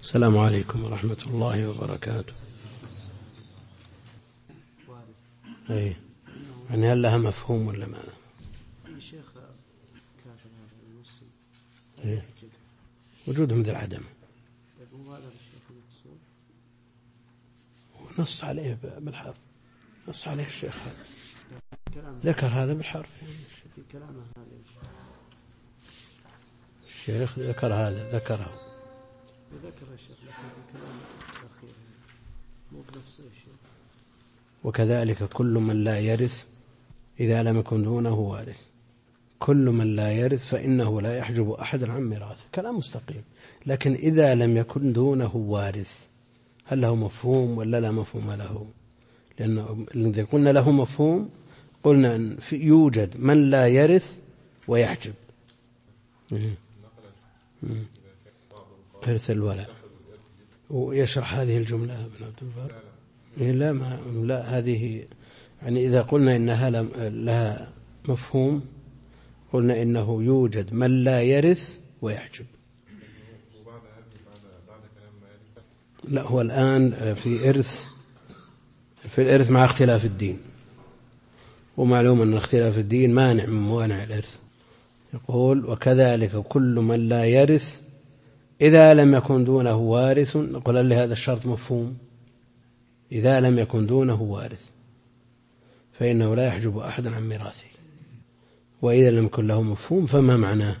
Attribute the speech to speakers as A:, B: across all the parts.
A: السلام عليكم ورحمة الله وبركاته. أي يعني هل لها مفهوم ولا ما لها؟
B: شيخ كافر هذا النصي
A: إيه؟ وجوده مثل عدم. نص عليه بالحرف، نص عليه الشيخ هذا، ذكر هذا بالحرف يعني.
B: في كلامه هذا
A: الشيخ ذكر هذا، ذكره
B: الشيخ، لكن في كلامه الأخير مو بنفسه الشيخ.
A: وكذلك كل من لا يرث إذا لم يكن دونه وارث، كل من لا يرث فإنه لا يحجب أحد عن ميراثه. كلام مستقيم. لكن إذا لم يكن دونه وارث هل له مفهوم ولا لا مفهوم له؟ لأنه إذا قلنا له مفهوم قلنا أن يوجد من لا يرث ويحجب. إرث الولاء. ويشرح هذه الجملة ابن عبد البر. لا هذه يعني إذا قلنا إنها لها مفهوم قلنا إنه يوجد من لا يرث ويحجب. لا هو الآن في الإرث مع اختلاف الدين، ومعلوم أن اختلاف الدين مانع من موانع الإرث. يقول وكذلك كل من لا يرث إذا لم يكن دونه وارث. نقول لهذا الشرط مفهوم، إذا لم يكن دونه وارث فإنه لا يحجب أحد عن ميراثه. وإذا لم يكن له مفهوم فما معناه؟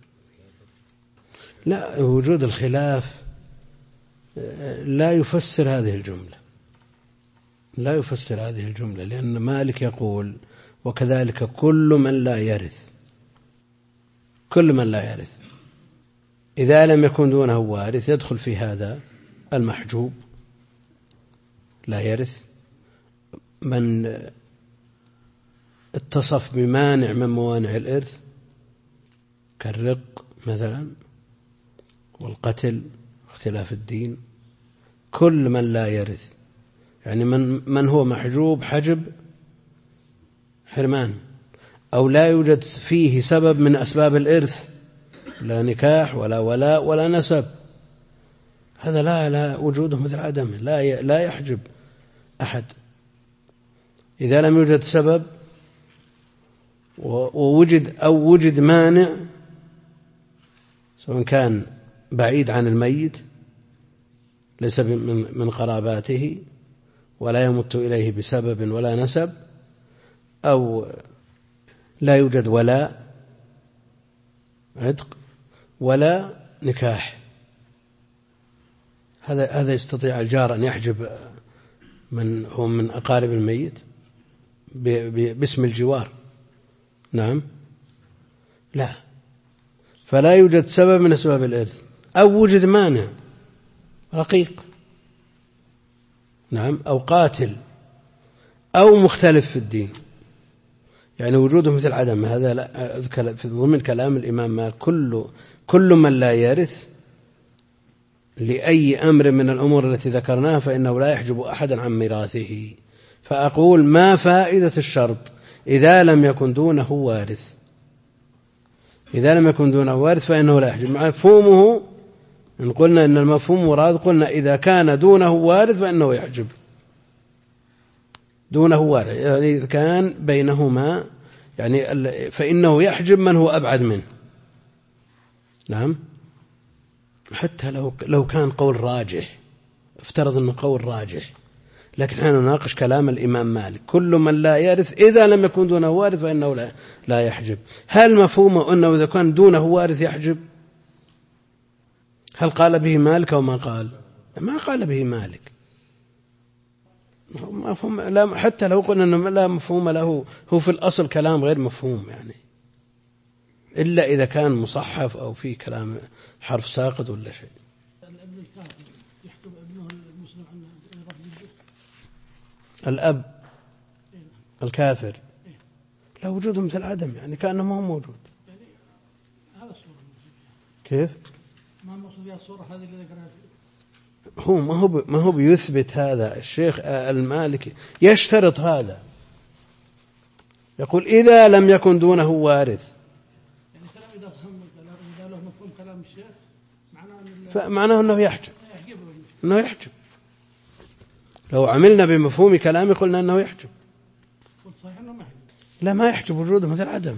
A: لا، وجود الخلاف لا يفسر هذه الجملة، لا يفسر هذه الجملة، لأن مالك يقول وكذلك كل من لا يرث، كل من لا يرث إذا لم يكن دونه وارث يدخل في هذا المحجوب لا يرث، من اتصف بمانع من موانع الإرث كالرق مثلا والقتل اختلاف الدين. كل من لا يرث يعني من هو محجوب حجب حرمان، أو لا يوجد فيه سبب من أسباب الإرث، لا نكاح ولا ولاء ولا نسب، هذا لا وجوده مثل عدمه، لا يحجب أحد. إذا لم يوجد سبب ووجد مانع سواء كان بعيد عن الميت ليس من قراباته ولا يمت إليه بسبب ولا نسب، أو لا يوجد ولاء عتق ولا نكاح، هذا يستطيع الجار أن يحجب من هو من أقارب الميت باسم الجوار. نعم، لا، فلا يوجد سبب من أسباب الإرث، أو وجد مانع رقيق، نعم، أو قاتل، أو مختلف في الدين، يعني وجوده مثل عدم. هذا لا في ضمن كلام الإمام مالك كل من لا يرث لأي أمر من الأمور التي ذكرناها فإنه لا يحجب أحدا عن ميراثه. فأقول ما فائدة الشرط إذا لم يكن دونه وارث؟ إذا لم يكن دونه وارث فإنه لا يحجب. مفهومه إن قلنا إن المفهوم مراد قلنا إذا كان دونه وارث فإنه يحجب، دونه وارث يعني إذا كان بينهما يعني فإنه يحجب من هو أبعد منه. نعم، حتى لو كان قول راجح، افترض أنه قول راجح، لكن نحن نناقش كلام الإمام مالك كل من لا يرث إذا لم يكن دونه وارث فإنه لا يحجب. هل مفهومه أنه إذا كان دونه وارث يحجب؟ هل قال به مالك أو ما قال؟ ما قال به مالك. لا، حتى لو قلنا أنه لا مفهوم له، هو في الأصل كلام غير مفهوم يعني، إلا إذا كان مصحف أو في كلام حرف ساقط ولا شيء. الأب الكافر لا وجوده مثل عدم، يعني كأنه ما هو موجود. كيف؟
C: ما المقصود بها الصورة هذه اللي ذكرها؟
A: هو ما هو بيثبت هذا. الشيخ المالكي يشترط هذا، يقول إذا لم يكن دونه وارث.
C: يعني كلام إذا له مفهوم كلام الشيخ
A: معناه أنه يحجب. أنه يحجب. لو عملنا بمفهوم كلامي قلنا أنه يحجب.
C: قلت صحيح أنه ما يحجب.
A: لا ما يحجب وجوده مثل عدمه.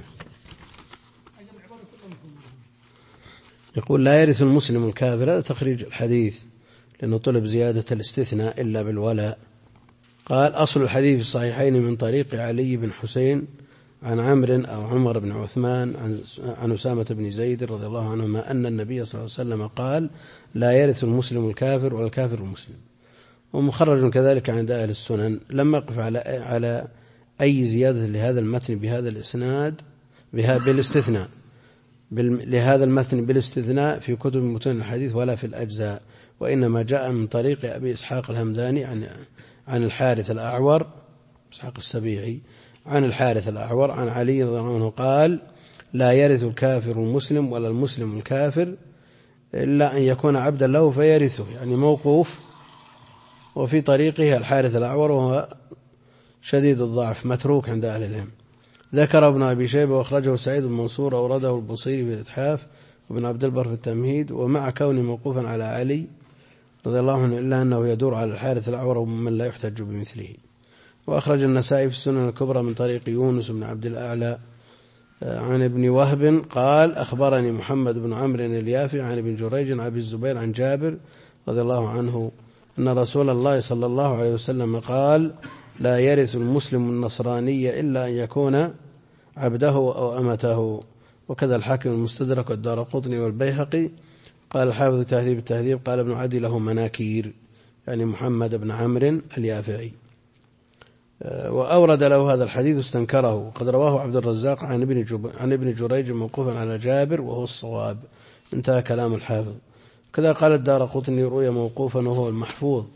A: يقول لا يرث المسلم الكافر، هذا تخريج الحديث لأنه طلب زيادة الاستثناء إلا بالولاء. قال أصل الحديث في الصحيحين من طريق علي بن حسين عن عمرو أو عمر بن عثمان عن أسامة بن زيد رضي الله عنهما أن النبي صلى الله عليه وسلم قال لا يرث المسلم الكافر والكافر المسلم. ومخرج كذلك عند أهل السنن. لما أقف على أي زيادة لهذا المتن بهذا الإسناد بالاستثناء لهذا المتن بالاستثناء في كتب متون الحديث ولا في الأجزاء، وإنما جاء من طريق أبي إسحاق الهمداني عن الحارث الأعور إسحاق السبيعي عن الحارث الأعور عن علي رضي الله عنه قال لا يرث الكافر المسلم ولا المسلم الكافر إلا أن يكون عبدا له فيرثه، يعني موقوف. وفي طريقه الحارث الأعور وهو شديد الضعف متروك عند أهل العلم. ذكر ابن أبي شيبة وأخرجه سعيد بن منصور أورده البصيري في الإتحاف وابن عبد البر في التمهيد، ومع كونه موقوفا على علي رضي الله عنه إلا أنه يدور على الحارث الأعور ومن لا يحتج بمثله. وأخرج النسائي في السنن الكبرى من طريق يونس بن عبد الأعلى عن ابن وهب قال أخبرني محمد بن عمرو اليافي عن ابن جريج عن أبي الزبير عن جابر رضي الله عنه أن رسول الله صلى الله عليه وسلم قال لا يرث المسلم النصراني إلا أن يكون عبده أو أمته. وكذا الحاكم المستدرك والدارقطني والبيهقي. قال الحافظ تهذيب التهذيب قال ابن عدي له مناكير، يعني محمد بن عمرو اليافعي. وأورد له هذا الحديث واستنكره، وقد رواه عبد الرزاق عن ابن جريج موقوفا على جابر وهو الصواب. انتهى كلام الحافظ. كذا قال الدارقطني روي موقوفا وهو المحفوظ.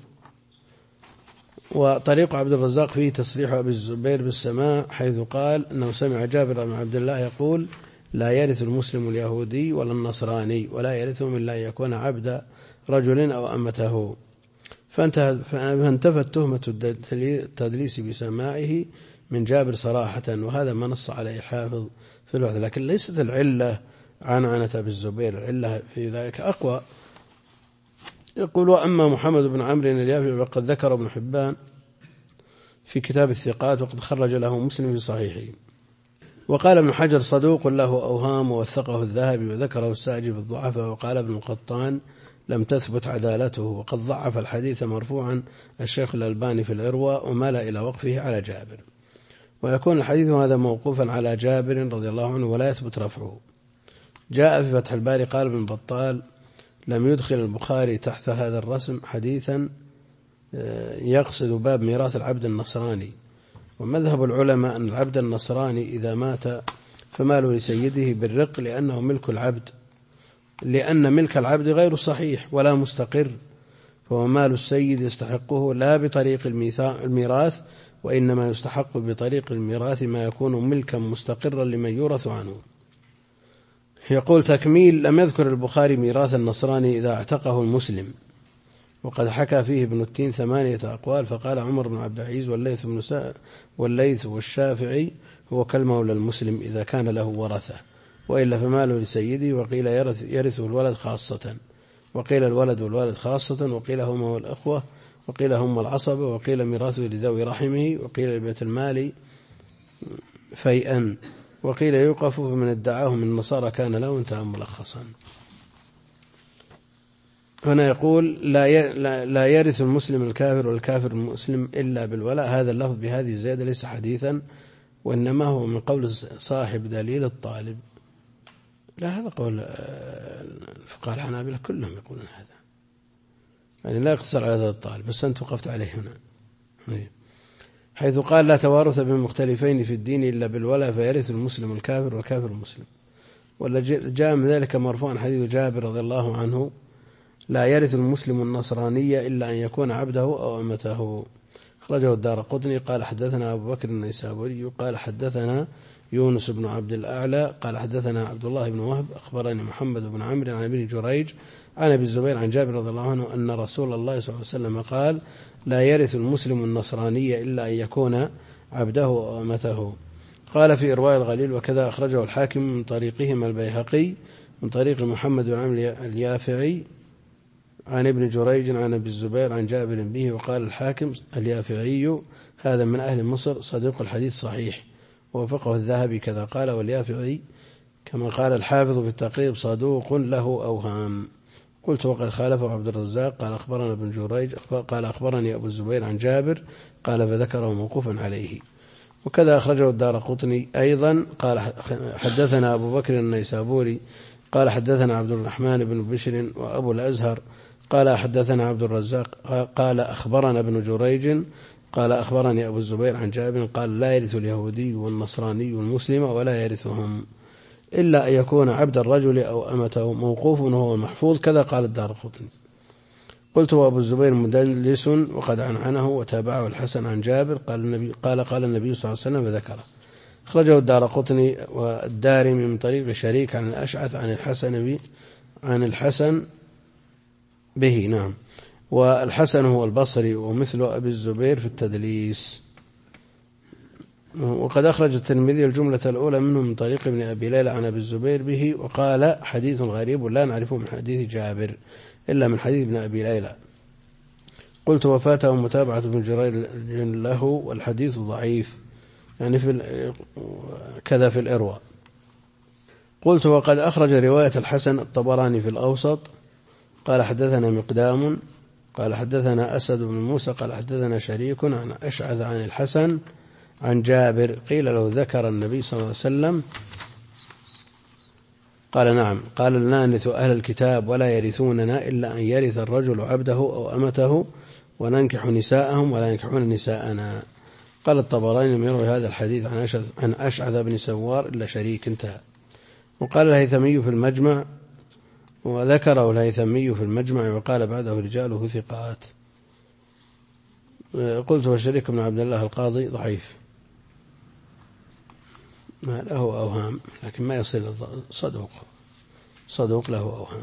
A: وطريق عبد الرزاق فيه تصريح أبي الزبير بالسماع حيث قال أنه سمع جابر بن عبد الله يقول لا يرث المسلم اليهودي ولا النصراني ولا يرثهم إلا أن يكون عبد رجل أو أمته. فانتفت تهمة التدليس بسماعه من جابر صراحة، وهذا ما نص عليه الحافظ في الوحدة. لكن ليست العلة عنعنة أبي الزبير، العلة في ذلك أقوى. يقول وأما محمد بن عمرو اليافعي فقد ذكر ابن حبان في كتاب الثقات وقد خرج له مسلم في صحيحه. وقال ابن حجر صدوق له أوهام ووثقه الذهبي وذكره الساجي في الضعفاء. وقال ابن القطان لم تثبت عدالته، وقد ضعف الحديث مرفوعا الشيخ الألباني في الإرواء ومال إلى وقفه على جابر. ويكون الحديث هذا موقوفا على جابر رضي الله عنه ولا يثبت رفعه. جاء في فتح الباري قال ابن بطال لم يدخل البخاري تحت هذا الرسم حديثا يقصد باب ميراث العبد النصراني. ومذهب العلماء أن العبد النصراني إذا مات فماله لسيده بالرق لأنه ملك العبد، لأن ملك العبد غير صحيح ولا مستقر، فهو مال السيد يستحقه لا بطريق الميراث، وإنما يستحق بطريق الميراث ما يكون ملكا مستقرا لمن يورث عنه. يقول تكميل لم يذكر البخاري ميراث النصراني إذا اعتقه المسلم، وقد حكى فيه ابن التين 8 أقوال، فقال عمر بن عبد العزيز والليث والشافعي هو كالمولى المسلم إذا كان له ورثة، وإلا فماله لسيده. وقيل يرثه الولد خاصة، وقيل الولد والوالد خاصة، وقيل هما والأخوة، وقيل هم العصبة، وقيل ميراثه لذوي رحمه، وقيل لبيت المال فيئا، وقيل يوقف فمن ادعاه من النصارى كان له انتهى ملخصا. هنا يقول لا يرث المسلم الكافر والكافر المسلم إلا بالولاء. هذا اللفظ بهذه الزيادة ليس حديثا، وإنما هو من قول صاحب دليل الطالب. لا هذا قول الفقهاء الحنابلة كلهم يقولون هذا، يعني لا يقتصر على هذا الطالب، بس أنت وقفت عليه هنا حيث قال لا توارث بين مختلفين في الدين إلا بالولاء فيرث المسلم الكافر والكافر المسلم. ولا جاء من ذلك مرفوعا حديث جابر رضي الله عنه لا يرث المسلم النصرانية إلا أن يكون عبده أو أمته. أخرجه الدارقطني قال حدثنا أبو بكر النيسابوري قال حدثنا يونس بن عبد الأعلى قال حدثنا عبد الله بن وهب أخبرني محمد بن عمرو عن ابن جريج عن أبي الزبير عن جابر رضي الله عنه أن رسول الله صلى الله عليه وسلم قال لا يرث المسلم النصرانية إلا أن يكون عبده أو أمته. قال في إرواء الغليل وكذا أخرجه الحاكم من طريقهما البيهقي من طريق محمد بن عمرو اليافعي عن ابن جريج عن أبي الزبير عن جابر به. وقال الحاكم اليافعي هذا من أهل مصر صديق الحديث صحيح، ووافقه الذهبي كذا قال. واليافعي كما قال الحافظ في التقريب صدوق له أوهام. قلت وقد خالفه عبد الرزاق قال أخبرنا ابن جريج قال أخبرني أبو الزبير عن جابر قال فذكره موقوفا عليه. وكذا أخرجه الدارقطني أيضا قال حدثنا أبو بكر النيسابوري قال حدثنا عبد الرحمن بن بشر وأبو الأزهر قال حدثنا عبد الرزاق قال أخبرنا ابن جريج قال أخبرني أبو الزبير عن جابر قال لا يرث اليهودي والنصراني والمسلم ولا يرثهم إلا أن يكون عبد الرجل أو أمته موقوف وهو المحفوظ كذا قال الدارقطني. قلت وأبو الزبير مدلس وقد عنعنه وتابعه الحسن عن جابر قال النبي صلى الله عليه وسلم وذكره. أخرجه الدارقطني والدارمي من طريق شريك عن الأشعث عن الحسن به. نعم. والحسن هو البصري ومثل أبي الزبير في التدليس. وقد أخرج الترمذي الجملة الأولى منه من طريق ابن أبي ليلى عن أبي الزبير به وقال حديث غريب لا نعرفه من حديث جابر إلا من حديث ابن أبي ليلى. قلت وفاته متابعة ابن جرير له والحديث ضعيف يعني كذا في الإرواء. قلت وقد أخرج رواية الحسن الطبراني في الأوسط قال حدثنا مقدام قال حدثنا أسد بن موسى قال حدثنا شريك عن أشعث عن الحسن عن جابر قيل له ذكر النبي صلى الله عليه وسلم قال نعم قال لا نرث أهل الكتاب ولا يرثوننا إلا أن يرث الرجل عبده أو أمته وننكح نساءهم ولا ينكحون نساءنا. قال الطبراني لم يروي هذا الحديث عن أشعث بن سوار إلا شريك انتهى. وقال الهيثمي في المجمع وذكره الهيثمي في المجمع وقال بعده رجاله ثقات. قلت وشريك بن عبد الله القاضي ضعيف ما له أوهام لكن ما يصل صدوق له أوهام.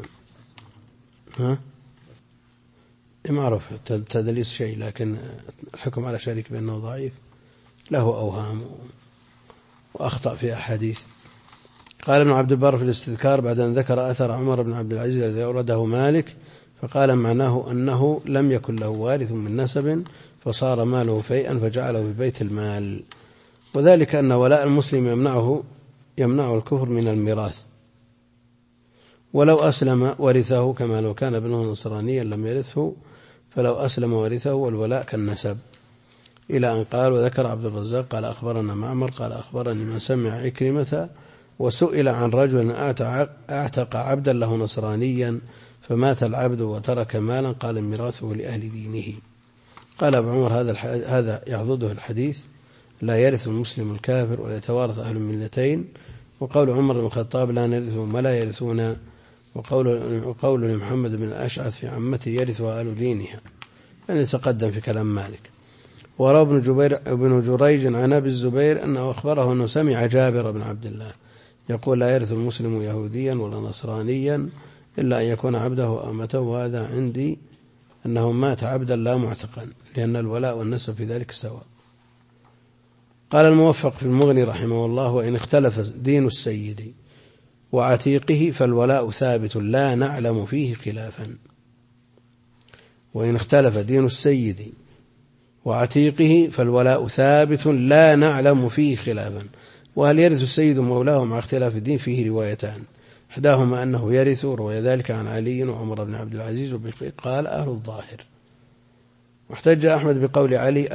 A: معروف تدليس شيء لكن الحكم على شريك بأنه ضعيف له أوهام وأخطأ في أحاديث. قال ابن عبد البر في الاستذكار بعد أن ذكر أثر عمر بن عبد العزيز الذي أورده مالك فقال معناه أنه لم يكن له وارث من نسب فصار ماله فيئا فجعله في بيت المال. وذلك أن ولاء المسلم يمنعه الكفر من الميراث ولو أسلم ورثه كما لو كان ابنه نصرانيا لم يرثه فلو أسلم ورثه والولاء كالنسب. إلى أن قال وذكر عبد الرزاق قال أخبرنا معمر قال أخبرني من سمع عكرمة وسئل عن رجل أعتق عبدا له نصرانيا فمات العبد وترك مالا قال ميراثه لأهل دينه. قال أبو عمر هذا يعضده الحديث لا يرث المسلم الكافر ولا يتوارث أهل الملتين. وقول عمر بن الخطاب لا نرثهم ولا يرثون وقول لمحمد بن الأشعث في عمته يرثها أهل دينها يعني تقدم في كلام مالك. وروى ابن جريج عن أبي الزبير أنه أخبره أنه سمع جابر بن عبد الله يقول لا يرث المسلم يهوديا ولا نصرانيا إلا أن يكون عبده أمته وهذا عندي أنه مات عبدا لا معتقا لأن الولاء والنسب في ذلك سواء. قال الموفق في المغني رحمه الله وإن اختلف دين السيد وعتيقه فالولاء ثابت لا نعلم فيه خلافا. وإن اختلف دين السيد وعتيقه فالولاء ثابت لا نعلم فيه خلافا. وهل يرث السيد مولاه مع اختلاف الدين فيه روايتان إحداهما أنه يرث روي ذلك عن علي وعمر بن عبد العزيز قال أهل الظاهر. واحتج أحمد بقول علي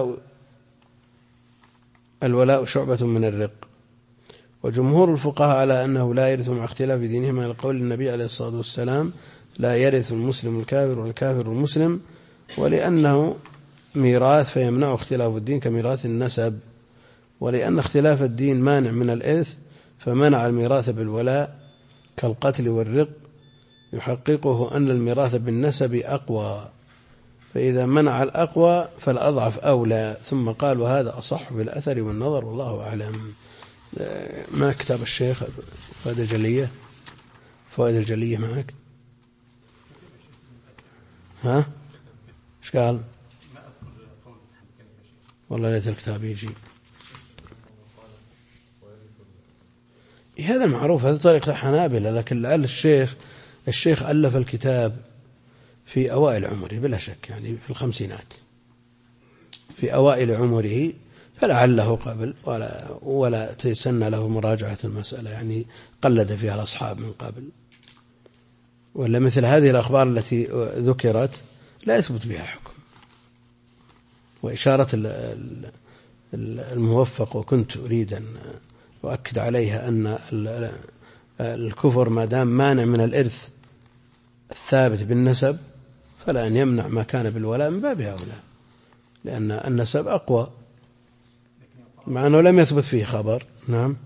A: الولاء شعبة من الرق. وجمهور الفقهاء على أنه لا يرث مع اختلاف دينهما لقول النبي عليه الصلاة والسلام لا يرث المسلم الكافر والكافر المسلم ولأنه ميراث فيمنع اختلاف الدين كميراث النسب. ولأن اختلاف الدين مانع من الإرث فمنع الميراث بالولاء كالقتل والرق يحققه أن الميراث بالنسب أقوى فإذا منع الأقوى فالأضعف أولى. ثم قال وهذا أصح بالأثر والنظر والله أعلم. ما كتاب الشيخ فوائد الجلية معك ها إيش قال والله ليت الكتاب يجي هذا المعروف هذا طريق الحنابلة لكن لعل الشيخ ألف الكتاب في أوائل عمره بلا شك، يعني في الخمسينات، في أوائل عمره، فلعله قبل ولا تسنى له مراجعة المسألة، يعني قلد فيها الأصحاب من قبل، ولا مثل هذه الأخبار التي ذكرت لا يثبت بها حكم. وإشارة الموفق، وكنت أريد أن أؤكد عليها، أن الكفر ما دام مانع من الإرث الثابت بالنسب، فلا أن يمنع ما كان بالولاء من باب أولى، لأن النسب أقوى، مع أنه لم يثبت فيه خبر. نعم،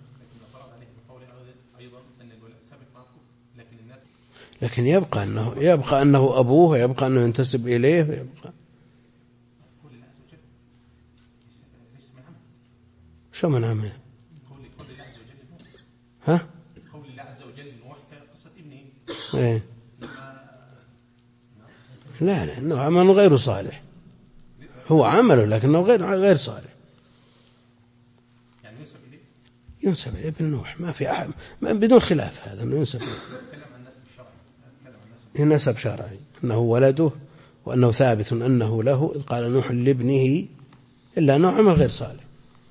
A: لكن يبقى أنه أبوه، ويبقى أنه ينتسب إليه، ويبقى شو من عمله؟ ها؟ قول الله عز وجل قصة ابنه. إيه؟ لا إنه عمل غير صالح، هو عمله لكنه غير صالح. يعني ينسب إليه ابن نوح، ما في أحد بدون خلاف هذا أنه ينسب إليه نسب شرعي، أنه ولده، وأنه ثابت أنه له، إذ قال نوح لابنه، إلا أنه عمل غير صالح.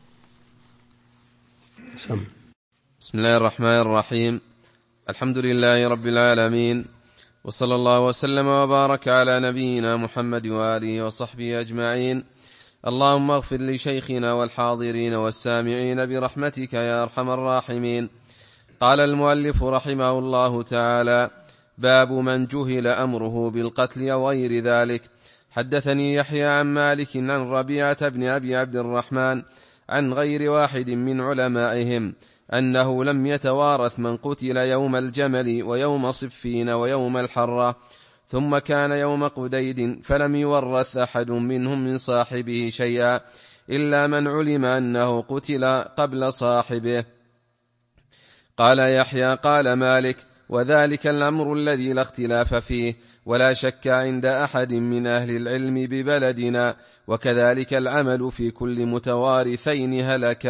D: بسم الله الرحمن الرحيم. الحمد لله رب العالمين، وصلى الله وسلم وبارك على نبينا محمد وآله وصحبه أجمعين. اللهم اغفر لشيخنا والحاضرين والسامعين برحمتك يا أرحم الراحمين. قال المؤلف رحمه الله تعالى: باب من جهل أمره بالقتل أو غير ذلك. حدثني يحيى عن مالك عن ربيعة بن أبي عبد الرحمن عن غير واحد من علمائهم أنه لم يتوارث من قتل يوم الجمل ويوم صفين ويوم الحرة، ثم كان يوم قديد، فلم يورث أحد منهم من صاحبه شيئا إلا من علم أنه قتل قبل صاحبه. قال يحيى قال مالك: وذلك الأمر الذي لا اختلاف فيه، ولا شك عند أحد من أهل العلم ببلدنا، وكذلك العمل في كل متوارثين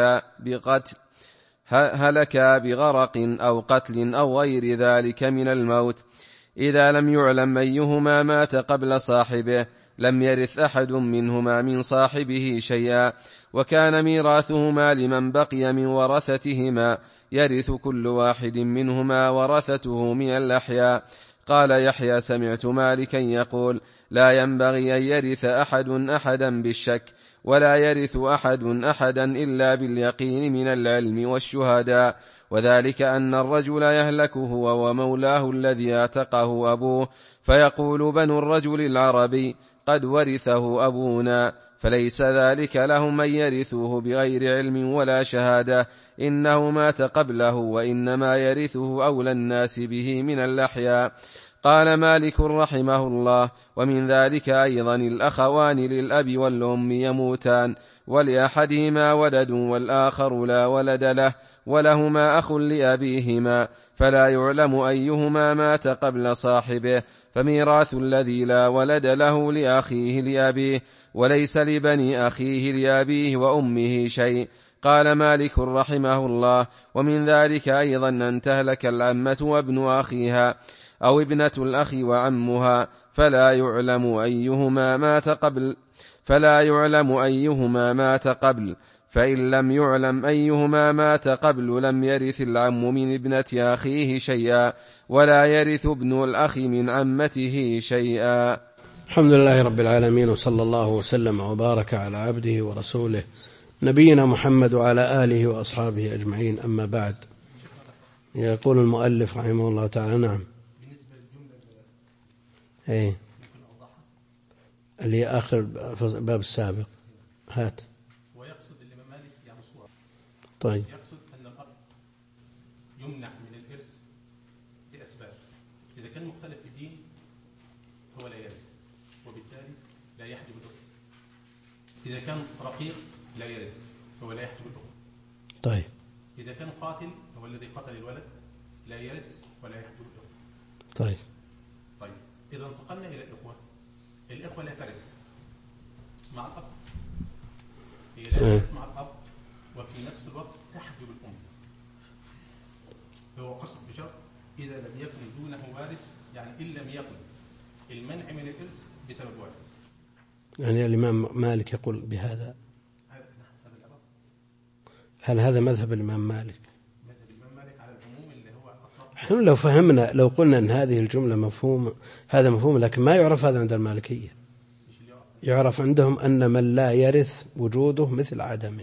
D: هلكا بغرق أو قتل أو غير ذلك من الموت، إذا لم يعلم أيهما مات قبل صاحبه لم يرث أحد منهما من صاحبه شيئا، وكان ميراثهما لمن بقي من ورثتهما، يرث كل واحد منهما ورثته من الأحياء. قال يحيى: سمعت مالكا يقول: لا ينبغي أن يرث أحد أحدا بالشك، ولا يرث أحد أحدا إلا باليقين من العلم والشهداء، وذلك أن الرجل يهلك هو ومولاه الذي اعتقه أبوه، فيقول بنو الرجل العربي: قد ورثه أبونا، فليس ذلك لهم أن يرثوه بغير علم ولا شهادة، إنه مات قبله، وإنما يرثه أولى الناس به من الأحياء. قال مالك رحمه الله: ومن ذلك أيضا الأخوان للأب والأم يموتان، ولأحدهما ولد والآخر لا ولد له، ولهما أخ لأبيهما، فلا يعلم أيهما مات قبل صاحبه، فميراث الذي لا ولد له لأخيه لأبيه، وليس لبني أخيه لأبيه وأمه شيء. قال مالك رحمه الله: ومن ذلك أيضا أن تهلك العمة وابن أخيها، أو ابنة الأخ وعمها، فلا يعلم أيهما مات قبل، فإن لم يعلم أيهما مات قبل لم يرث العم من ابنة أخيه شيئا، ولا يرث ابن الأخ من عمته شيئا.
A: الحمد لله رب العالمين، وصلى الله وسلم وبارك على عبده ورسوله نبينا محمد وعلى آله وأصحابه أجمعين، أما بعد. يقول المؤلف رحمه الله تعالى: نعم. بالنسبة للجملة اللي آخر باب السابق، هات.
C: ويقصد الإمام مالك يعني صورة.
A: طيب.
C: يقصد أن الأب يمنع من الإرث لأسباب، إذا كان مختلف في الدين هو لا يرث، وبالتالي لا يحجب الأخت. إذا كان رقيق لا يرث، هو لا يحجب الأخت.
A: طيب.
C: إذا كان قاتل هو الذي قتل الولد لا يرث ولا يحجب الأخت.
A: طيب.
C: إذا انتقلنا إلى الإخوة لا ترث مع الأب، هي لا ترث مع الأب، وفي نفس الوقت تحجب الأم. هو قصد بشرط: إذا لم يكن دونه وارث، يعني إن لم يكن المنع من الإرث بسبب وارث.
A: يعني الإمام مالك يقول بهذا؟
C: هذا الأمر.
A: هل هذا مذهب الإمام مالك؟
C: مذهب الإمام مالك على العموم اللي هو أطلق.
A: احنا لو فهمنا، لو قلنا أن هذه الجملة مفهوم، هذا مفهوم، لكن ما يعرف هذا عند المالكية. يعرف عندهم أن من لا يرث وجوده مثل عدمه،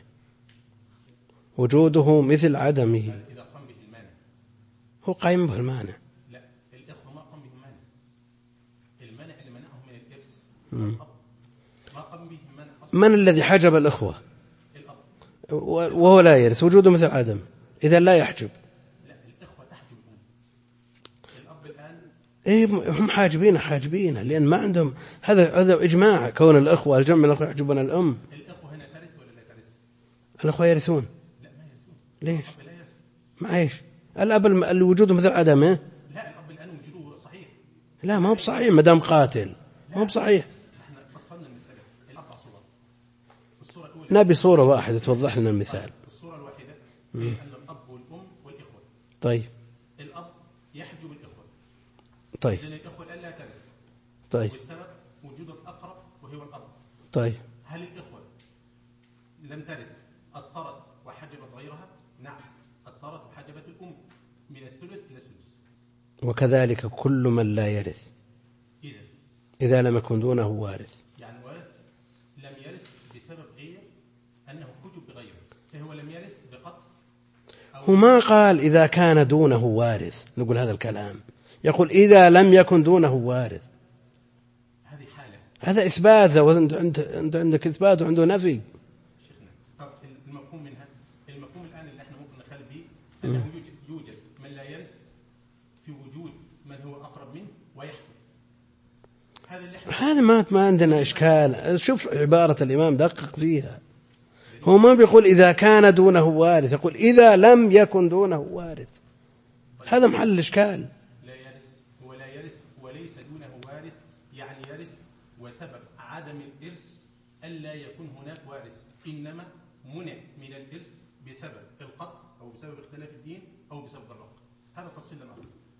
A: وجوده مثل عدمه.
C: إذا قام به المانع.
A: هو قائم به المانع.
C: لا، الإخوة ما قام به المانع. المانع اللي منعهم من الإرث الأب. ما قام به المانع أصلا.
A: من الذي حجب الإخوة؟
C: الأب.
A: وهو لا يرث، وجوده مثل عدم، إذا لا يحجب.
C: لا، الإخوة تحجب الأب الآن.
A: إيه، هم حاجبين لأن ما عندهم هذا إجماع، كون الأخوة الجمع من الأخوة يحجبون الأم.
C: الإخوة هنا ترث ولا لا ترث؟
A: الأخوة يرثون.
C: لا، ما يرثون.
A: ليش؟
C: الأب لا يرث.
A: معيش الأب اللي وجوده مثل عدم. إيه؟
C: لا، الأب الآن وجوده صحيح.
A: لا، ما هو بصحيح ما دام قاتل، ما هو بصحيح.
C: احنا فصلنا المسألة. الأب صور. الصورة الأولى.
A: نبي صورة واحدة توضح لنا المثال.
C: الصورة الواحدة هي أن الأب والأم والإخوة.
A: طيب.
C: الأب يحجب الإخوة.
A: طيب.
C: إذن الإخوة الآن لا ترث.
A: طيب.
C: والسبب وجود الأقرب وهو الأب.
A: طيب.
C: هل الإخوة لم ترث أثرت وحجبت غيرها؟ نعم، أثرت وحجبت الأم من الثلث إلى السدس.
A: وكذلك كل من لا يرث إذا لم يكن دونه وارث.
C: يعني وارث لم يرث بسبب غير أنه حجب بغيره، فهو لم يرث بقط.
A: هو ما قال إذا كان دونه وارث، نقول هذا الكلام، يقول إذا لم يكن دونه وارث.
C: هذه حالة.
A: هذا إثبات، وأنت عندك إثبات وعنده نفي.
C: شيخنا، طب المفهوم منها، المفهوم الآن اللي احنا ممكن نخالف به أنه يوجد من لا يرث في وجود من هو أقرب منه ويحجب.
A: هذا ما عندنا إشكال. شوف عبارة الإمام دقق فيها، هو ما بيقول إذا كان دونه وارث، يقول إذا لم يكن دونه وارث. هذا محل الإشكال.
C: لا يرث، هو لا يرث وليس دونه وارث، يعني يرث وسبب عدم الإرث ألا يكون هناك وارث، إنما منع من الإرث بسبب القتل أو بسبب اختلاف الدين أو بسبب الرق. هذا تفصيل الأمر.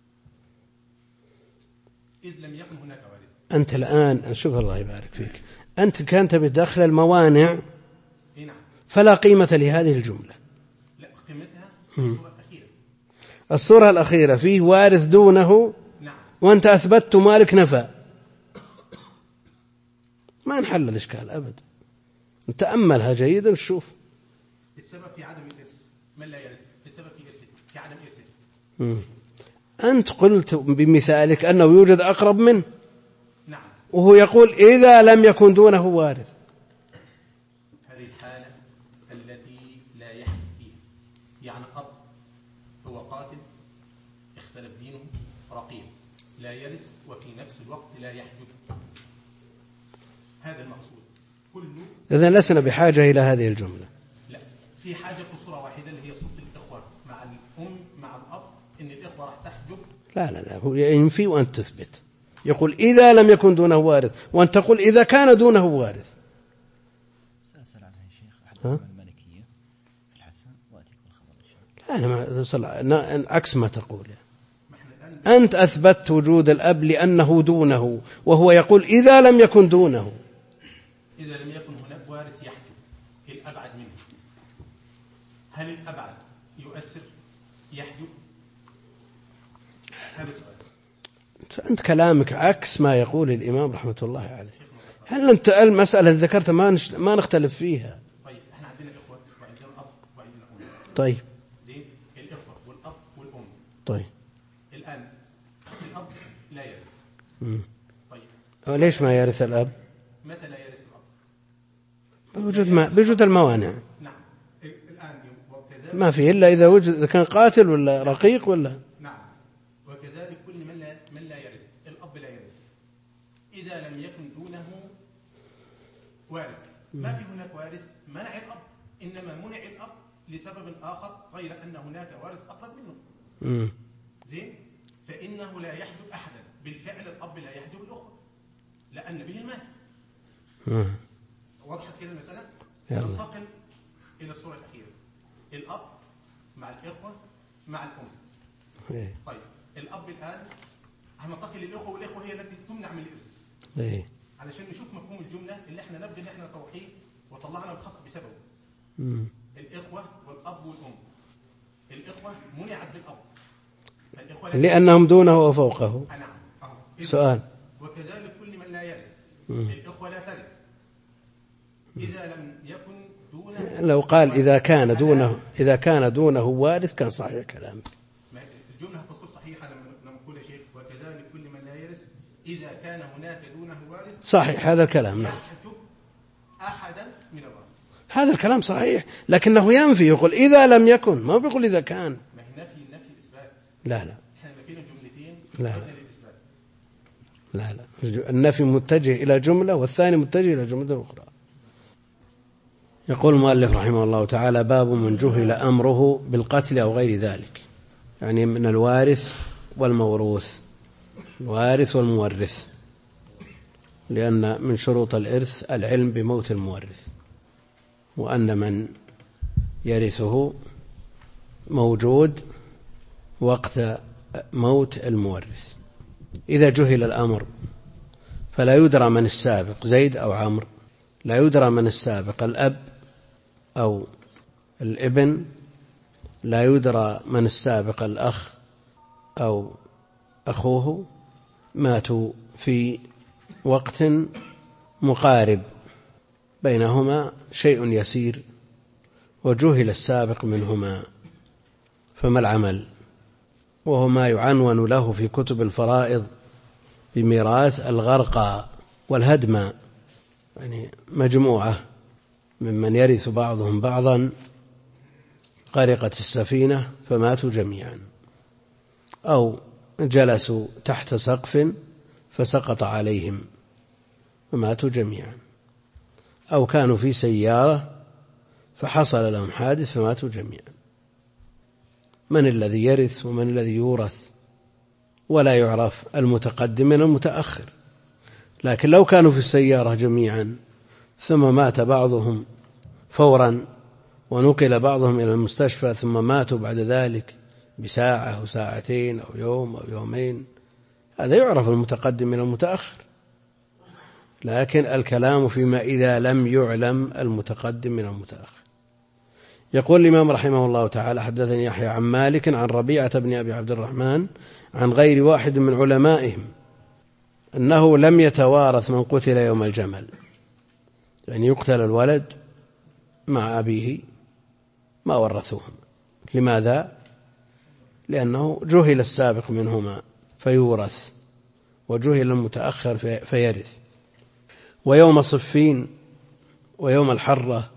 C: إذ لم يكن هناك وارث. أنت
A: الآن شوف الله يبارك فيك، أنت كنت بدخل الموانع،
C: نعم،
A: فلا قيمة لهذه الجملة.
C: لا، قيمتها في الصورة الأخيرة.
A: الصورة الأخيرة فيه وارث دونه.
C: نعم.
A: وأنت أثبتت مالك نفى، ما نحل الإشكال أبدا. تأملها جيدا، شوف
C: السبب في عدم الإرث من لا يرث، السبب في إرثه في عدم إرثه.
A: أنت قلت بمثالك أنه يوجد أقرب منه.
C: نعم.
A: وهو يقول إذا لم يكن دونه وارث.
C: هذه الحالة التي لا يحدث فيها، يعني أب هو قاتل، اختلف دينه، رقيق، لا يرث وفي نفس الوقت لا يحجب. هذا المقصود كله.
A: إذن لسنا بحاجة إلى هذه الجملة.
C: لا، في حاجة في صورة واحدة اللي هي صورة الإخوة مع الأم مع الأب، إن الإخوة راح تحجب.
A: لا، هو ينفي وأنت تثبت. يقول إذا لم يكن دونه وارث، وأنت تقول إذا كان دونه وارث.
B: سأسأل عنها يا شيخ. حدثنا المالكية في الحسن وأتيك بالخبر.
A: لا، أنا عكس ما تقول. أنت أثبت وجود الأب لأنه دونه، وهو يقول إذا لم يكن دونه.
C: إذا لم يكن هناك وارث يحجب الأبعد منه. هل الأبعد يؤثر يحجب؟ هذا السؤال.
A: أنت كلامك عكس ما يقول الإمام رحمة الله عليه. هل أنت المسألة ذكرتها ما نختلف فيها؟
C: طيب، احنا عندنا إخوة وعندنا أب وعندنا أم.
A: طيب.
C: زين، الإخوة والأب والأم.
A: طيب.
C: الآن الأب لا يرث. طيب.
A: ليش ما يرث الأب؟
C: متى لا يرث
A: الأب؟ بوجود الموانع.
C: نعم. الآن وكذلك
A: ما في إلا إذا وجد، إذا كان قاتل ولا رقيق ولا.
C: نعم. وكذلك كل من لا يرث، الأب لا يرث إذا لم يكن دونه وارث. ما في هناك وارث منع الأب، إنما منع الأب لسبب آخر غير أن هناك وارث أقرب منه. زين، فإنه لا يحجب أحدا. بالفعل الأب لا يحجب الأخوة لأن به المال. وضحت كده المسألة؟ ننتقل إلى الصورة الأخيرة، الأب مع الإخوة مع الأم. طيب، الأب الآن هننتقل للإخوة، والإخوة هي التي تمنع من الإرث.
A: إيه.
C: علشان نشوف مفهوم الجملة اللي احنا نبدأ ان احنا توحيد وطلعنا الخطأ بسببه. الإخوة والأب والأم. الإخوة منعت بالأب.
A: لأنهم دونه وفوقه.
C: نعم.
A: سؤال.
C: وكذلك كل من لا يرث. الإخوة لا ترث. إذا لم يكن دونه.
A: لو قال إذا كان دونه وارث كان صحيح كلامك.
C: الجملة هتصير صحيحة لما نقول يا شيخ وكذلك كل من لا يرث إذا كان هناك دونه وارث.
A: صحيح هذا الكلام. نعم.
C: يحجب أحدا من الوارث.
A: هذا الكلام صحيح، لكنه ينفي، يقول إذا لم يكن، ما بيقول إذا كان.
C: ما هي نفي إثبات.
A: لا
C: احنا نفينا جملتين.
A: لا النفي متجه إلى جملة والثاني متجه إلى جملة أخرى. يقول المؤلف رحمه الله تعالى: باب من جهل أمره بالقتل أو غير ذلك، يعني من الوارث والموروث، الوارث والمورث، لأن من شروط الإرث العلم بموت المورث، وأن من يرثه موجود وقت موت المورث. إذا جهل الأمر فلا يدرى من السابق زيد أو عمرو، لا يدرى من السابق الأب أو الابن، لا يدرى من السابق الأخ أو أخوه، ماتوا في وقت مقارب بينهما شيء يسير وجهل السابق منهما، فما العمل؟ وهو ما يعنون له في كتب الفرائض بميراث الغرقى والهدمى، يعني مجموعة ممن يرث بعضهم بعضا غرقت السفينة فماتوا جميعا، أو جلسوا تحت سقف فسقط عليهم فماتوا جميعا، أو كانوا في سيارة فحصل لهم حادث فماتوا جميعا. من الذي يرث ومن الذي يورث؟ ولا يعرف المتقدم من المتأخر. لكن لو كانوا في السيارة جميعا ثم مات بعضهم فورا ونقل بعضهم إلى المستشفى ثم ماتوا بعد ذلك بساعة أو ساعتين أو يوم أو يومين، هذا يعرف المتقدم من المتأخر. لكن الكلام فيما إذا لم يعلم المتقدم من المتأخر. يقول الإمام رحمه الله تعالى: حدثني يحيى عن مالك عن ربيعة بن أبي عبد الرحمن عن غير واحد من علمائهم أنه لم يتوارث من قتل يوم الجمل، يعني يقتل الولد مع أبيه ما ورثوهم. لماذا؟ لأنه جهل السابق منهما فيورث، وجهل المتأخر فيرث. ويوم صفين ويوم الحرة،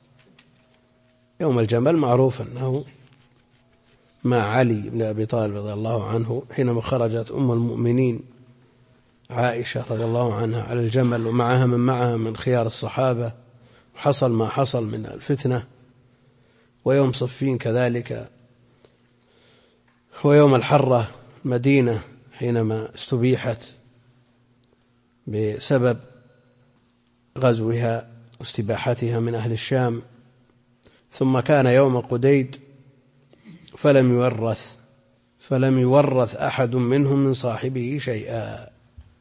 A: يوم الجمل معروف أنه مع علي بن أبي طالب رضي الله عنه حينما خرجت أم المؤمنين عائشة رضي الله عنها على الجمل ومعها من معها من خيار الصحابة، حصل ما حصل من الفتنة. ويوم صفين كذلك، ويوم الحرة المدينة حينما استبيحت بسبب غزوها واستباحتها من أهل الشام. ثم كان يوم قديد فلم يورث أحد منهم من صاحبه شيئا،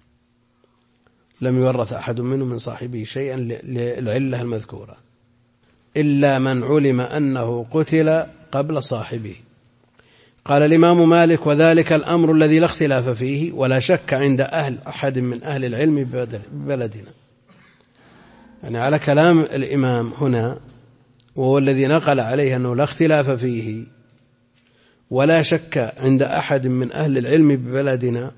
A: لم يورث أحد منهم من صاحبه شيئا للعلة المذكورة، إلا من علم أنه قتل قبل صاحبه. قال الإمام مالك: وذلك الأمر الذي لا اختلاف فيه ولا شك عند أحد من أهل العلم ببلدنا. يعني على كلام الإمام هنا، وهو الذي نقل عليه أنه لا اختلاف فيه ولا شك عند أحد من أهل العلم ببلدنا،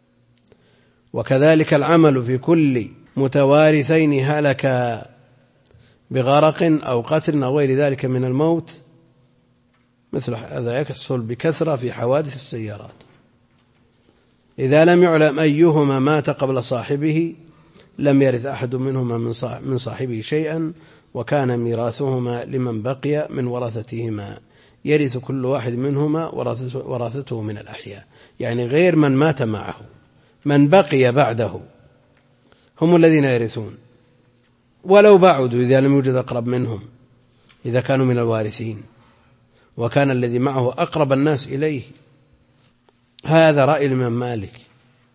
A: وكذلك العمل في كل متوارثين هلك بغرق أو قتل أو غير ذلك من الموت، مثل هذا يحصل بكثرة في حوادث السيارات. إذا لم يعلم أيهما مات قبل صاحبه لم يرث أحد منهما من صاحبه شيئا، وكان ميراثهما لمن بقي من ورثتهما، يرث كل واحد منهما ورثته من الأحياء، يعني غير من مات معه، من بقي بعده هم الذين يرثون، ولو بعدوا إذا لم يوجد أقرب منهم، إذا كانوا من الوارثين وكان الذي معه أقرب الناس إليه. هذا رأي الإمام مالك،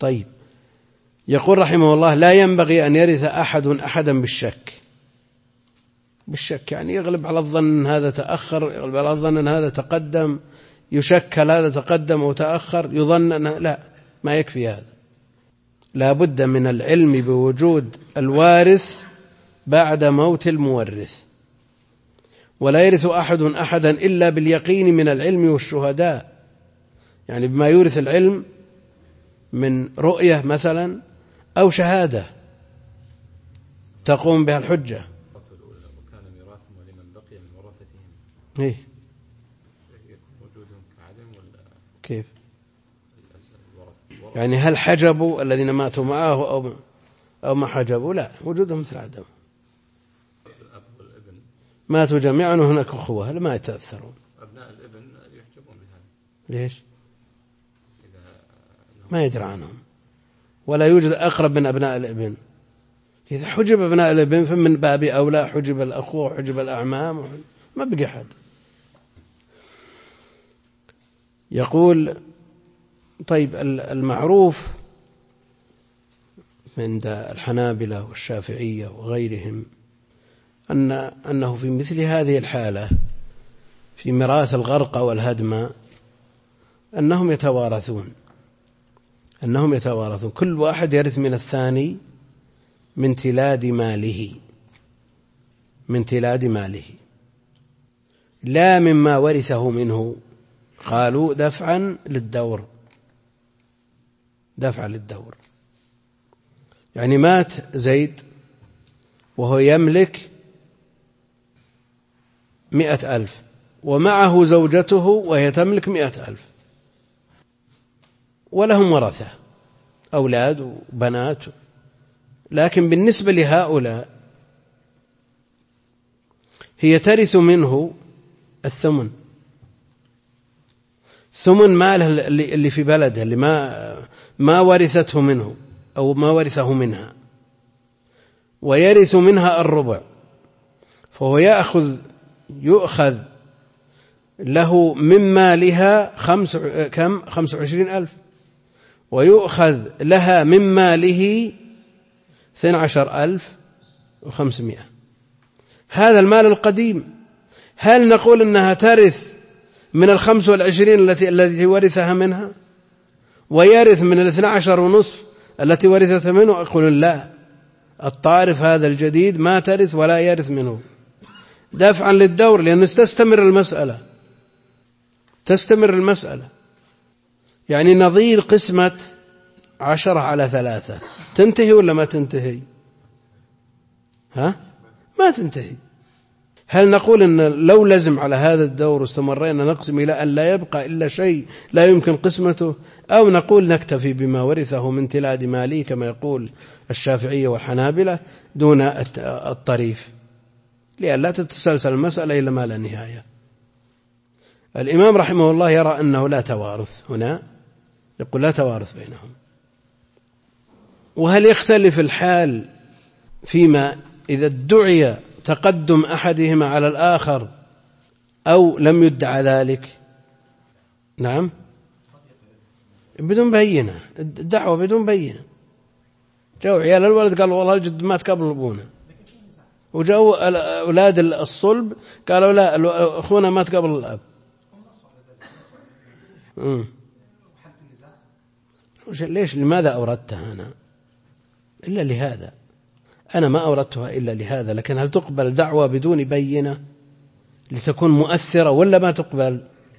A: طيب، يقول رحمه الله: لا ينبغي أن يرث أحد أحدا بالشك. بالشك يعني يغلب على الظن أن هذا تأخر، يغلب على الظن أن هذا تقدم، يشك هل هذا تقدم أو تأخر، يظن أنه لا، ما يكفي هذا. لا بد من العلم بوجود الوارث بعد موت المورث. ولا يرث أحد أحدا إلا باليقين من العلم والشهداء، يعني بما يورث العلم من رؤية مثلا أو شهادة تقوم بها الحجة.
E: وكان ميراثهم ولمن بقي من ورثتهم.
A: إيه؟
E: وجودهم كعدم ولا
A: كيف؟
E: الورث
A: يعني هل حجبوا الذين ماتوا معه أو ما حجبوا؟ لا، وجودهم مثل عدم.
E: الأب والابن
A: ماتوا جميعا وهناك أخوة ما يتأثرون.
E: أبناء الابن يحجبون بهذا.
A: ليش؟ ما يدري عنهم، ولا يوجد أقرب من أبناء الابن. إذا حجب أبناء الابن فمن باب أولى حجب الأخوة وحجب الأعمام، ما بقي حد. يقول: طيب، المعروف عند الحنابلة والشافعية وغيرهم أنه في مثل هذه الحالة في ميراث الغرق والهدم أنهم يتوارثون، كل واحد يرث من الثاني من تلاد ماله، لا مما ورثه منه. قالوا دفعا للدور، يعني مات زيد وهو يملك 100,000 ومعه زوجته وهي تملك 100,000 ولهم ورثة أولاد وبنات، لكن بالنسبة لهؤلاء هي ترث منه الثمن، ثمن ماله اللي في بلده، اللي ما ورثته منه أو ما ورثه منها، ويرث منها الربع، فهو يؤخذ له من مالها 25,000 ويؤخذ لها من ماله 12,500. هذا المال القديم. هل نقول أنها ترث من 25 التي ورثها منها ويرث من 12.5 التي ورثتها منه؟ أقول لا، الطارف هذا الجديد ما ترث ولا يرث منه، دافعا للدور، لأنه تستمر المسألة. يعني نظير قسمة 10/3 تنتهي ولا ما تنتهي؟ ما تنتهي. هل نقول أن لو لزم على هذا الدور واستمرينا نقسم إلى أن لا يبقى إلا شيء لا يمكن قسمته، أو نقول نكتفي بما ورثه من تلاد مالي كما يقول الشافعية والحنابلة دون الطريف، لأن لا تتسلسل المسألة إلى ما لا نهاية. الإمام رحمه الله يرى أنه لا توارث، هنا يقول لا توارث بينهم. وهل يختلف الحال فيما إذا ادعي تقدم أحدهما على الآخر أو لم يدعى ذلك؟ نعم، بدون بينة، الدعوة بدون بينة. جاءوا عيال الولد قالوا والله الجد مات قبل أبونا، وجاءوا أولاد الصلب قالوا لا أخونا مات قبل الأب. ليش؟ لماذا أوردتها أنا؟ إلا لهذا، أنا ما أوردتها إلا لهذا. لكن هل تقبل دعوة بدون بينة لتكون مؤثرة ولا ما تقبل؟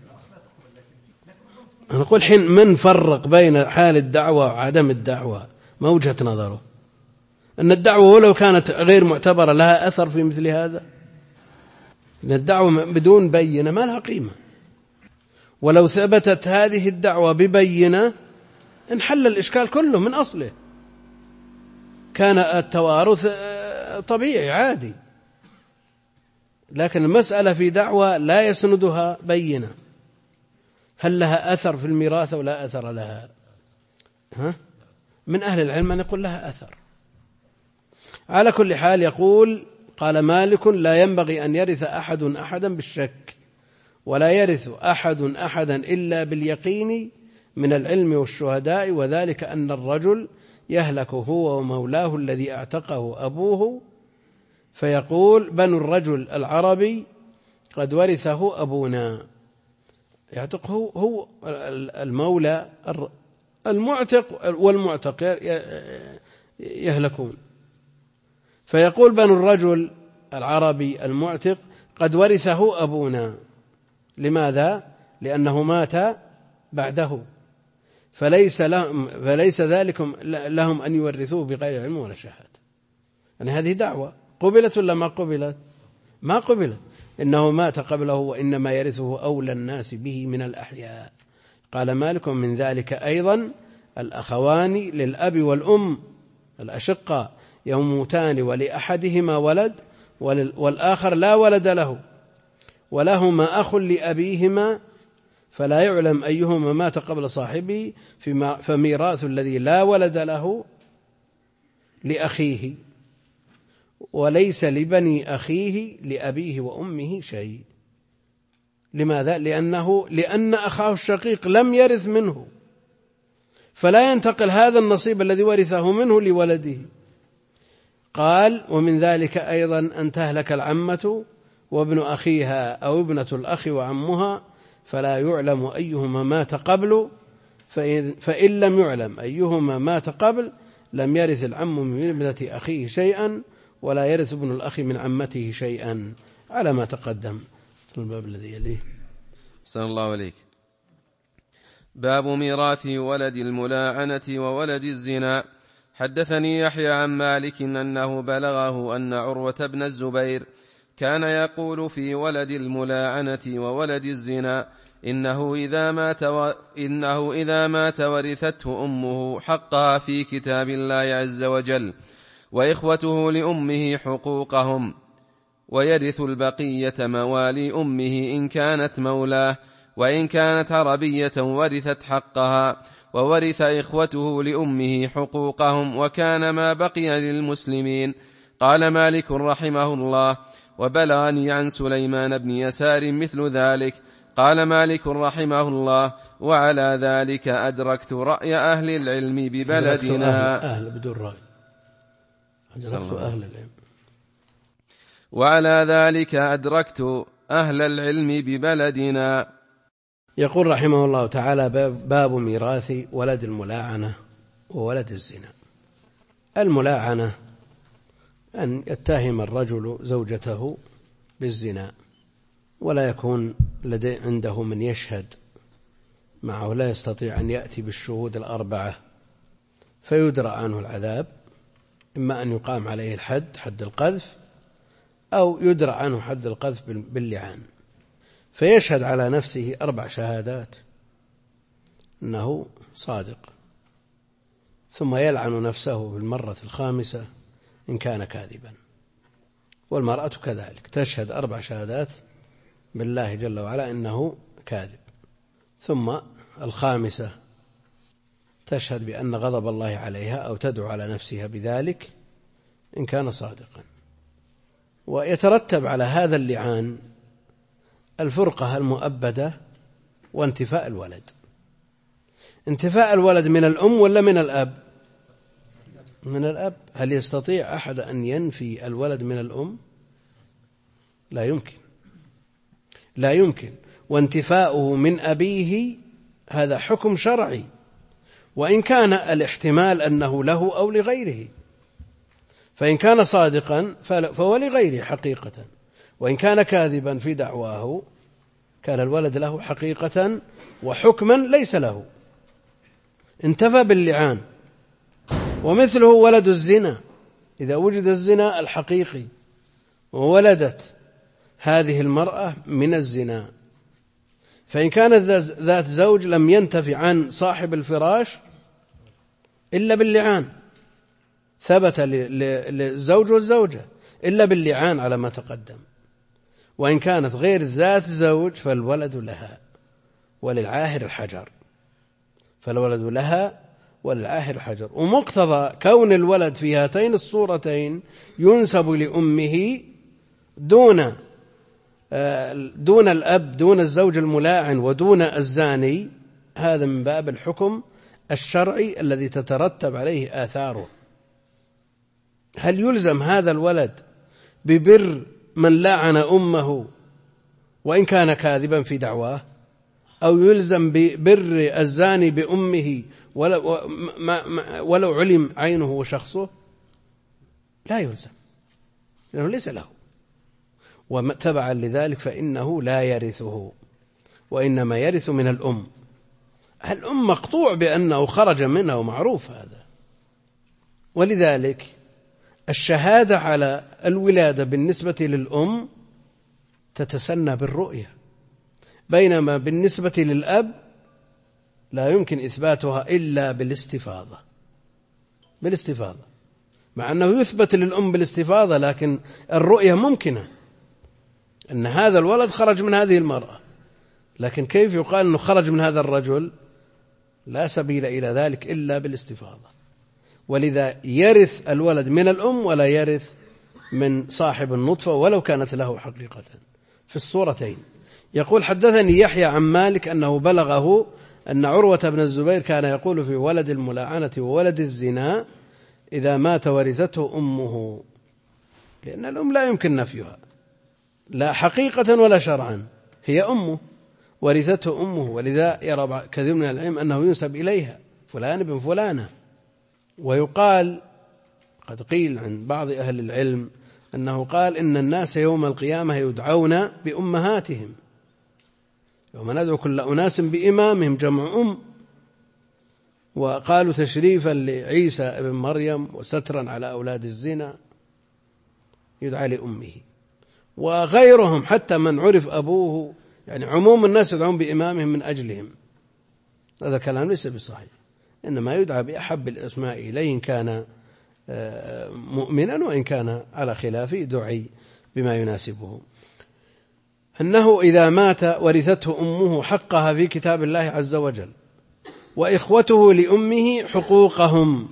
A: أنا أقول حين من فرق بين حال الدعوة وعدم الدعوة؟ ما وجهة نظره أن الدعوة ولو كانت غير معتبرة لها أثر في مثل هذا؟ أن الدعوة بدون بينة ما لها قيمة. ولو ثبتت هذه الدعوة ببينة انحل الإشكال كله من أصله، كان التوارث طبيعي عادي. لكن المسألة في دعوة لا يسندها بينة، هل لها أثر في الميراث أو لا أثر لها؟ من أهل العلم أن يقول لها أثر. على كل حال يقول: قال مالك: لا ينبغي أن يرث أحد أحدا بالشك، ولا يرث أحد أحدا إلا باليقين من العلم والشهداء، وذلك أن الرجل يهلك هو ومولاه الذي اعتقه أبوه، فيقول بنو الرجل العربي قد ورثه أبونا، يعتقه هو المولى المعتق والمعتق يهلكون، فيقول بنو الرجل العربي المعتق قد ورثه أبونا. لماذا؟ لأنه مات بعده، فليس ذلك لهم أن يورثوه بغير علم ولا شهادة. يعني هذه دعوة قبلت ولا ما قبلت؟ ما قبلت. إنه مات قبله وإنما يرثه أولى الناس به من الأحياء. قال مالك من ذلك أيضا الأخوان للأب والأم الأشقاء يموتان ولأحدهما ولد والآخر لا ولد له، ولهما أخ لأبيهما فلا يعلم أيهما مات قبل صاحبه، فميراث الذي لا ولد له لأخيه، وليس لبني أخيه لأبيه وأمه شيء. لماذا؟ لأن أخاه الشقيق لم يرث منه، فلا ينتقل هذا النصيب الذي ورثه منه لولده. قال ومن ذلك أيضا أن تهلك العمة وابن أخيها أو ابنة الأخ وعمها فلا يعلم أيهما مات قبل، فإن لم يعلم أيهما مات قبل لم يرث العم من ابنة أخيه شيئا، ولا يرث ابن الأخ من عمته شيئا، على ما تقدم في الباب الذي يليه.
D: أحسن الله عليك. باب ميراث ولد الملاعنة وولد الزنا. حدثني يحيى عن مالك أنه بلغه أن عروة بن الزبير كان يقول في ولد الملاعنة وولد الزنا إنه إذا مات ورثته أمه حقها في كتاب الله عز وجل، وإخوته لأمه حقوقهم، ويرث البقية موالي أمه إن كانت مولاه، وإن كانت عربية ورثت حقها، وورث إخوته لأمه حقوقهم، وكان ما بقي للمسلمين. قال مالك رحمه الله: وبلغني عن سليمان بن يسار مثل ذلك. قال مالك رحمه الله: وعلى ذلك أدركت رأي أهل العلم ببلدنا.
A: أهل بدون رأي، أدركت أهل العلم.
D: وعلى ذلك أدركت أهل العلم ببلدنا.
A: يقول رحمه الله تعالى: باب ميراث ولد الملاعنة وولد الزنا. الملاعنة أن يتهم الرجل زوجته بالزنا ولا يكون عنده من يشهد معه، لا يستطيع أن يأتي بالشهود الأربعة فيدرأ عنه العذاب، إما أن يقام عليه الحد، حد القذف، أو يدرأ عنه حد القذف باللعان، فيشهد على نفسه 4 شهادات أنه صادق، ثم يلعن نفسه بالمرة 5 إن كان كاذبا. والمرأة كذلك تشهد 4 شهادات بالله جل وعلا إنه كاذب، ثم 5 تشهد بأن غضب الله عليها أو تدعو على نفسها بذلك إن كان صادقا. ويترتب على هذا اللعان الفرقة المؤبدة وانتفاء الولد. انتفاء الولد من الأم ولا من الأب؟ من الأب. هل يستطيع أحد أن ينفي الولد من الأم؟ لا يمكن، لا يمكن. وانتفاؤه من أبيه هذا حكم شرعي، وإن كان الاحتمال أنه له أو لغيره، فإن كان صادقا فهو لغيره حقيقة، وإن كان كاذبا في دعواه كان الولد له حقيقة وحكما ليس له، انتفى باللعان. ومثله ولد الزنا، إذا وجد الزنا الحقيقي وولدت هذه المرأة من الزنا، فإن كانت ذات زوج لم ينتفي عن صاحب الفراش إلا باللعان، ثبت للزوج والزوجة إلا باللعان على ما تقدم. وإن كانت غير ذات زوج فالولد لها وللعاهر الحجر، فالولد لها وللعاهر الحجر. ومقتضى كون الولد في هاتين الصورتين ينسب لأمه دون الأب، دون الزوج الملاعن ودون الزاني، هذا من باب الحكم الشرعي الذي تترتب عليه آثاره. هل يلزم هذا الولد ببر من لعن أمه وإن كان كاذبا في دعواه، أو يلزم ببر الزاني بأمه ولو علم عينه وشخصه؟ لا يلزم، لأنه ليس له. وتبعا لذلك فإنه لا يرثه، وإنما يرث من الأم. الأم مقطوع بأنه خرج منها ومعروف هذا. ولذلك الشهادة على الولادة بالنسبة للأم تتسنى بالرؤية، بينما بالنسبة للأب لا يمكن إثباتها إلا بالاستفاضة. مع أنه يثبت للأم بالاستفاضة، لكن الرؤية ممكنة أن هذا الولد خرج من هذه المرأة، لكن كيف يقال أنه خرج من هذا الرجل؟ لا سبيل إلى ذلك إلا بالاستفاضة. ولذا يرث الولد من الأم ولا يرث من صاحب النطفة ولو كانت له حقيقة في الصورتين. يقول: حدثني يحيى عن مالك أنه بلغه أن عروة بن الزبير كان يقول في ولد الملاعنة وولد الزنا: إذا مات ورثته أمه، لأن الأم لا يمكن نفيها لا حقيقة ولا شرعا، هي أمه، ورثته أمه. ولذا يرى كثير من العلم أنه ينسب إليها فلان بن فلانة. ويقال، قد قيل عن بعض أهل العلم أنه قال: إن الناس يوم القيامة يدعون بأمهاتهم، يوم ندعو كل أناس بإمامهم، جمع أم. وقالوا تشريفا لعيسى ابن مريم وسترا على أولاد الزنا يدعى لأمه. وغيرهم حتى من عرف أبوه، يعني عموم الناس يدعون بإمامهم من أجلهم. هذا كلام ليس بصحيح، إنما يدعى بأحب الأسماء إليه إن كان مؤمنا، وإن كان على خلافه دعي بما يناسبه. أنه إذا مات ورثته أمه حقها في كتاب الله عز وجل، وإخوته لأمه حقوقهم،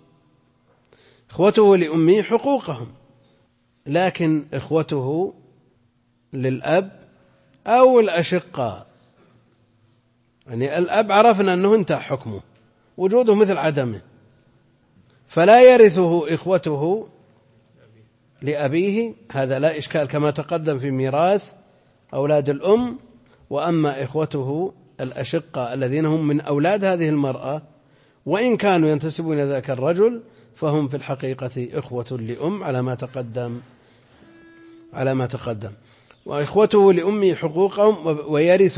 A: إخوته لأمه حقوقهم، لكن إخوته للأب أو الأشقاء، يعني الأب عرفنا أنه انتهى حكمه، وجوده مثل عدمه، فلا يرثه إخوته لأبيه، هذا لا إشكال كما تقدم في ميراث أولاد الأم. وأما إخوته الأشقاء الذين هم من أولاد هذه المرأة وإن كانوا ينتسبون إلى ذاك الرجل فهم في الحقيقة إخوة لأم على ما تقدم. وإخوته لأمه حقوقهم، ويرث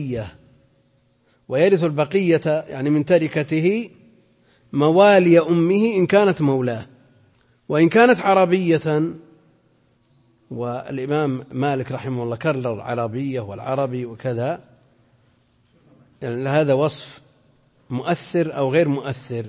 A: البقية يعني من تركته موالي أمه إن كانت مولاه، وإن كانت عربية. والإمام مالك رحمه الله كرر العربية والعربي وكذا، يعني هذا وصف مؤثر أو غير مؤثر.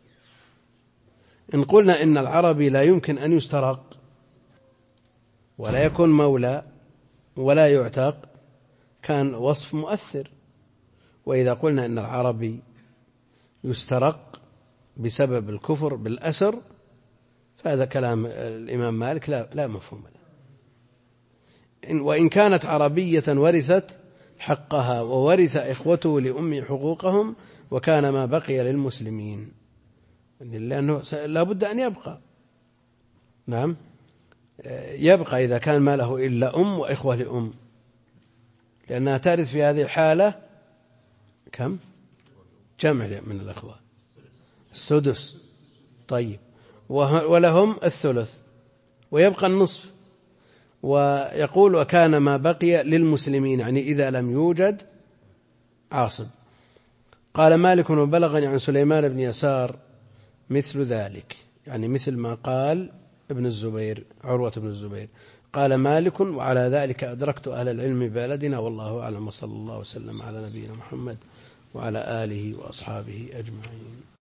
A: إن قلنا إن العربي لا يمكن أن يسترق ولا يكون مولى ولا يعتق كان وصف مؤثر، وإذا قلنا إن العربي يسترق بسبب الكفر بالأسر فهذا كلام الإمام مالك لا مفهوم له. وإن كانت عربية ورثت حقها، وورث إخوته لأمه حقوقهم، وكان ما بقي للمسلمين، لأنه لا بد أن يبقى. نعم، يبقى إذا كان ما له إلا أم وإخوة لأم، لأنها ترث في هذه الحالة كم؟ جمع من الأخوة، السدس. طيب، ولهم الثلث ويبقى النصف. ويقول: وكان ما بقي للمسلمين، يعني إذا لم يوجد عاصب. قال مالك: وبلغني عن سليمان بن يسار مثل ذلك، يعني مثل ما قال ابن الزبير، عروة بن الزبير. قال مالك: وعلى ذلك أدركت أهل العلم ببلدنا، والله أعلم، وصلى الله وسلم على نبينا محمد وعلى آله وأصحابه أجمعين.